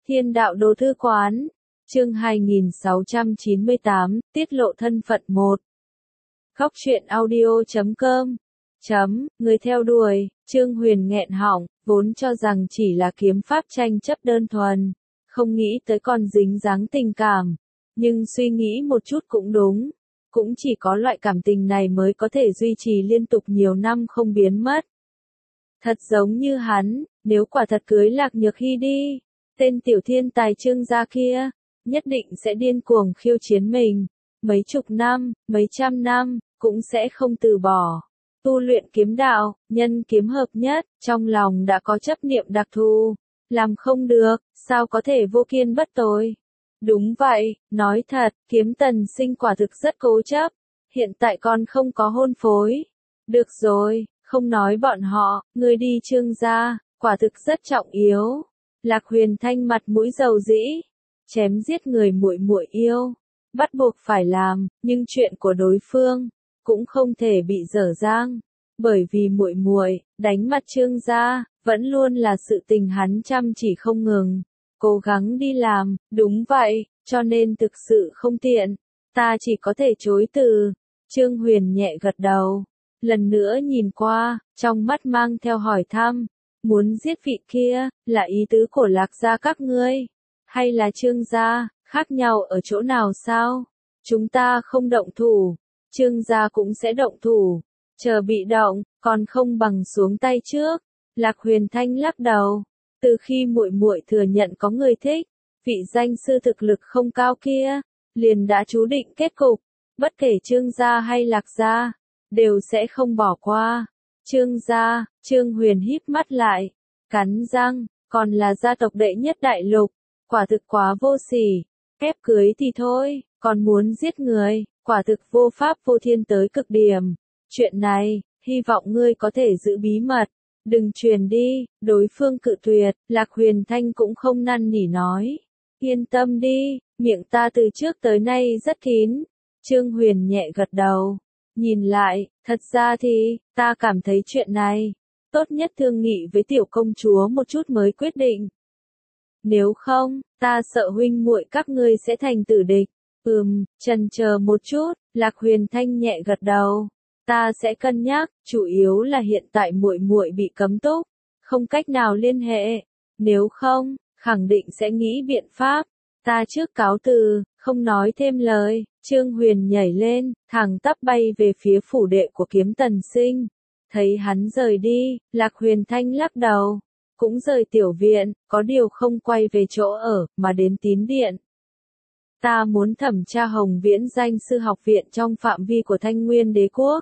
Thiên đạo đồ thư quán, chương 2698, tiết lộ thân phận 1. Góc truyện audio.com. Người theo đuổi, Trương Huyền nghẹn họng, vốn cho rằng chỉ là kiếm pháp tranh chấp đơn thuần, không nghĩ tới còn dính dáng tình cảm. Nhưng suy nghĩ một chút cũng đúng, cũng chỉ có loại cảm tình này mới có thể duy trì liên tục nhiều năm không biến mất. Thật giống như hắn, nếu quả thật cưới Lạc Nhược Hy đi, tên tiểu thiên tài Trương gia kia, nhất định sẽ điên cuồng khiêu chiến mình, mấy chục năm, mấy trăm năm, cũng sẽ không từ bỏ. Tu luyện kiếm đạo, nhân kiếm hợp nhất, trong lòng đã có chấp niệm đặc thù, làm không được, sao có thể vô kiên bất tồi. Đúng vậy, nói thật, Kiếm Tần Sinh quả thực rất cố chấp, hiện tại còn không có hôn phối. Được rồi, không nói bọn họ, ngươi đi Trương gia, quả thực rất trọng yếu. Lạc Huyền Thanh mặt mũi dầu dĩ, chém giết người muội muội yêu, bắt buộc phải làm, nhưng chuyện của đối phương cũng không thể bị dở dang, bởi vì muội muội đánh mặt Trương gia vẫn luôn là sự tình hắn chăm chỉ không ngừng, cố gắng đi làm. Đúng vậy, cho nên thực sự không tiện, ta chỉ có thể chối từ. Trương Huyền nhẹ gật đầu, lần nữa nhìn qua, trong mắt mang theo hỏi thăm. Muốn giết vị kia, là ý tứ của Lạc gia các ngươi, hay là Trương gia, khác nhau ở chỗ nào sao? Chúng ta không động thủ, Trương gia cũng sẽ động thủ, chờ bị động, còn không bằng xuống tay trước. Lạc Huyền Thanh lắc đầu, từ khi muội muội thừa nhận có người thích, vị danh sư thực lực không cao kia, liền đã chú định kết cục, bất kể Trương gia hay Lạc gia, đều sẽ không bỏ qua. Trương gia, Trương Huyền híp mắt lại, cắn răng, còn là gia tộc đệ nhất đại lục, quả thực quá vô sỉ, ép cưới thì thôi, còn muốn giết người, quả thực vô pháp vô thiên tới cực điểm. Chuyện này, hy vọng ngươi có thể giữ bí mật, đừng truyền đi. Đối phương cự tuyệt, Lạc Huyền Thanh cũng không năn nỉ nói, yên tâm đi, miệng ta từ trước tới nay rất kín. Trương Huyền nhẹ gật đầu. Nhìn lại, thật ra thì, ta cảm thấy chuyện này, tốt nhất thương nghị với tiểu công chúa một chút mới quyết định. Nếu không, ta sợ huynh muội các ngươi sẽ thành tử địch. Chần chờ một chút, Lạc Huyền Thanh nhẹ gật đầu. Ta sẽ cân nhắc, chủ yếu là hiện tại muội muội bị cấm túc, không cách nào liên hệ. Nếu không, khẳng định sẽ nghĩ biện pháp. Ta trước cáo từ, không nói thêm lời. Trương Huyền nhảy lên, thẳng tắp bay về phía phủ đệ của Kiếm Tần Sinh. Thấy hắn rời đi, Lạc Huyền Thanh lắc đầu, cũng rời tiểu viện, có điều không quay về chỗ ở, mà đến tín điện. Ta muốn thẩm tra Hồng Viễn danh sư học viện trong phạm vi của Thanh Nguyên Đế quốc.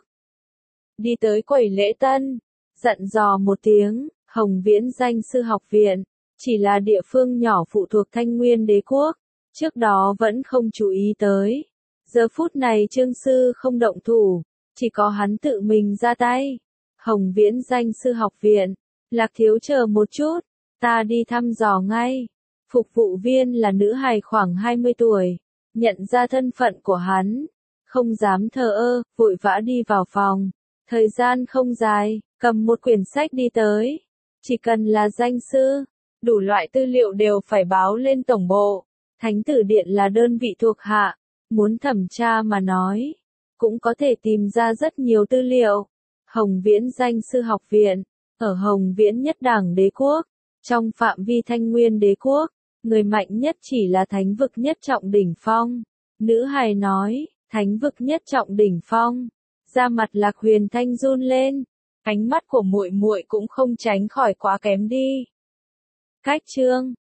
Đi tới quầy lễ tân, dặn dò một tiếng. Hồng Viễn danh sư học viện, chỉ là địa phương nhỏ phụ thuộc Thanh Nguyên Đế quốc, trước đó vẫn không chú ý tới. Giờ phút này Trương sư không động thủ, chỉ có hắn tự mình ra tay. Hồng Viễn danh sư học viện, Lạc thiếu chờ một chút, ta đi thăm dò ngay. Phục vụ viên là nữ hài khoảng 20 tuổi, nhận ra thân phận của hắn, không dám thờ ơ, vội vã đi vào phòng. Thời gian không dài, cầm một quyển sách đi tới. Chỉ cần là danh sư, đủ loại tư liệu đều phải báo lên tổng bộ. Thánh tử điện là đơn vị thuộc hạ, muốn thẩm tra mà nói, cũng có thể tìm ra rất nhiều tư liệu. Hồng Viễn danh sư học viện, ở Hồng Viễn nhất đảng đế quốc, trong phạm vi Thanh Nguyên đế quốc, người mạnh nhất chỉ là thánh vực nhất trọng đỉnh phong. Nữ hài nói, thánh vực nhất trọng đỉnh phong. Da mặt Lạc Huyền Thanh run lên, ánh mắt của muội muội cũng không tránh khỏi quá kém đi. Cách chương